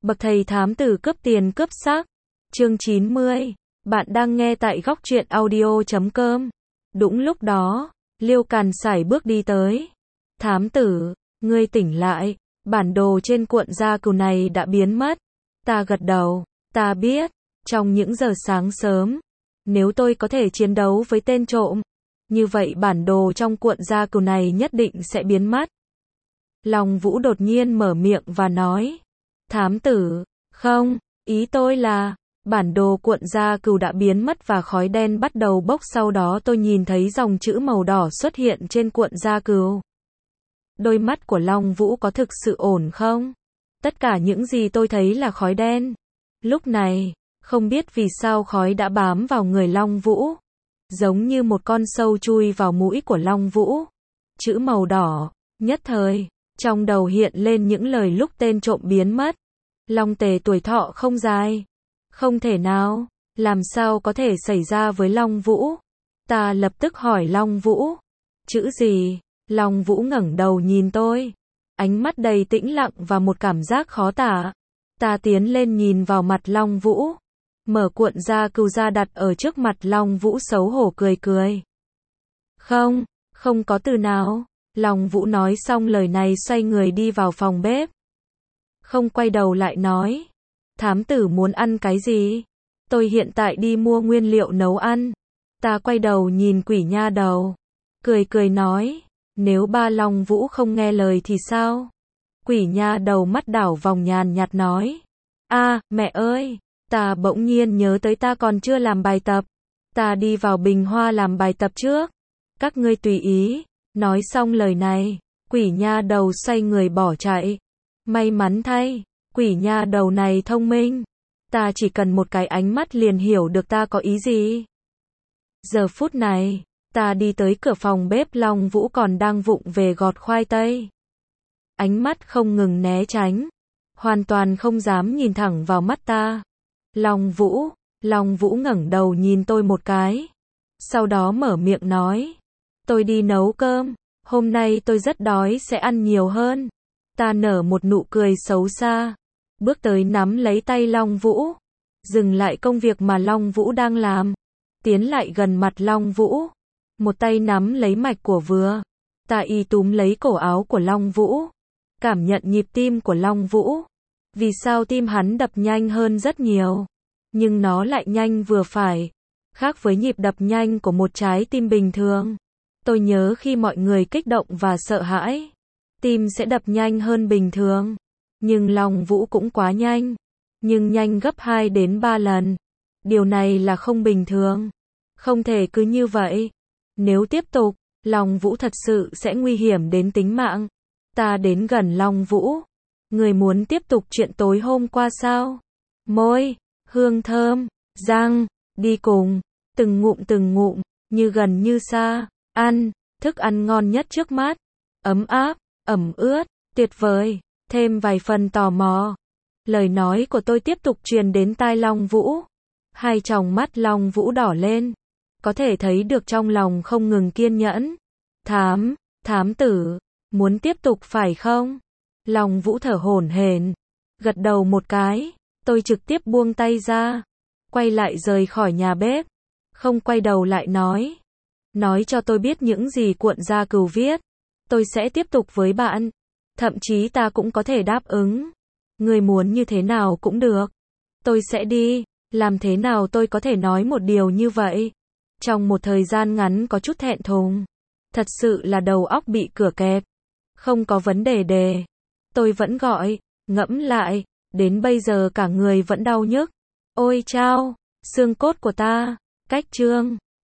Bậc thầy thám tử cướp tiền cướp xác. Chương 90. Bạn đang nghe tại góc truyện audio.com. Đúng lúc đó, Liêu Càn sải bước đi tới. Thám tử, ngươi tỉnh lại, bản đồ trên cuộn da cừu này đã biến mất. Ta gật đầu, ta biết, trong những giờ sáng sớm, nếu tôi có thể chiến đấu với tên trộm, như vậy bản đồ trong cuộn da cừu này nhất định sẽ biến mất. Long Vũ đột nhiên mở miệng và nói, thám tử, không, ý tôi là, bản đồ cuộn da cừu đã biến mất và khói đen bắt đầu bốc, sau đó tôi nhìn thấy dòng chữ màu đỏ xuất hiện trên cuộn da cừu. Đôi mắt của Long Vũ có thực sự ổn không? Tất cả những gì tôi thấy là khói đen. Lúc này, không biết vì sao khói đã bám vào người Long Vũ, giống như một con sâu chui vào mũi của Long Vũ. Chữ màu đỏ, nhất thời, trong đầu hiện lên những lời lúc tên trộm biến mất. Long Tề tuổi thọ không dài. Không thể nào, làm sao có thể xảy ra với Long Vũ? Ta lập tức hỏi Long Vũ. Chữ gì? Long Vũ ngẩng đầu nhìn tôi. Ánh mắt đầy tĩnh lặng và một cảm giác khó tả. Ta tiến lên nhìn vào mặt Long Vũ. Mở cuộn da cừu ra đặt ở trước mặt Long Vũ, xấu hổ cười cười. Không, không có từ nào. Long Vũ nói xong lời này xoay người đi vào phòng bếp. Không quay đầu lại nói. Thám tử muốn ăn cái gì? Tôi hiện tại đi mua nguyên liệu nấu ăn. Ta quay đầu nhìn quỷ nha đầu. Cười cười nói. Nếu ba Long Vũ không nghe lời thì sao? Quỷ nha đầu mắt đảo vòng nhàn nhạt nói. Mẹ ơi! Ta bỗng nhiên nhớ tới ta còn chưa làm bài tập. Ta đi vào bình hoa làm bài tập trước. Các ngươi tùy ý. Nói xong lời này, quỷ nha đầu xoay người bỏ chạy. May mắn thay, quỷ nha đầu này thông minh. Ta chỉ cần một cái ánh mắt liền hiểu được ta có ý gì. Giờ phút này, ta đi tới cửa phòng bếp, Long Vũ còn đang vụng về gọt khoai tây. Ánh mắt không ngừng né tránh, hoàn toàn không dám nhìn thẳng vào mắt ta. Long Vũ ngẩng đầu nhìn tôi một cái. Sau đó mở miệng nói. Tôi đi nấu cơm, hôm nay tôi rất đói, sẽ ăn nhiều hơn. Ta nở một nụ cười xấu xa, bước tới nắm lấy tay Long Vũ, dừng lại công việc mà Long Vũ đang làm, tiến lại gần mặt Long Vũ, một tay nắm lấy mạch của vừa. Ta túm lấy cổ áo của Long Vũ, cảm nhận nhịp tim của Long Vũ. Vì sao tim hắn đập nhanh hơn rất nhiều, nhưng nó lại nhanh vừa phải, khác với nhịp đập nhanh của một trái tim bình thường. Tôi nhớ khi mọi người kích động và sợ hãi, tim sẽ đập nhanh hơn bình thường. Nhưng Long Vũ cũng quá nhanh. Nhưng nhanh gấp 2 đến 3 lần. Điều này là không bình thường. Không thể cứ như vậy. Nếu tiếp tục, Long Vũ thật sự sẽ nguy hiểm đến tính mạng. Ta đến gần Long Vũ. Người muốn tiếp tục chuyện tối hôm qua sao? Môi, hương thơm, răng, đi cùng. Từng ngụm, như gần như xa. Ăn, thức ăn ngon nhất trước mắt. Ấm áp, ẩm ướt, tuyệt vời, thêm vài phần tò mò. Lời nói của tôi tiếp tục truyền đến tai Long Vũ. Hai tròng mắt Long Vũ đỏ lên. Có thể thấy được trong lòng không ngừng kiên nhẫn. Thám tử, muốn tiếp tục phải không? Long Vũ thở hổn hển, gật đầu một cái. Tôi trực tiếp buông tay ra, quay lại rời khỏi nhà bếp. Không quay đầu lại nói. Nói cho tôi biết những gì cuộn da cừu viết. Tôi sẽ tiếp tục với bạn. Thậm chí ta cũng có thể đáp ứng. Người muốn như thế nào cũng được. Tôi sẽ đi. Làm thế nào tôi có thể nói một điều như vậy? Trong một thời gian ngắn có chút thẹn thùng. Thật sự là đầu óc bị cửa kẹp. Không có vấn đề. Tôi vẫn gọi. Ngẫm lại. Đến bây giờ cả người vẫn đau nhức. Ôi chao. Xương cốt của ta. Cách chương.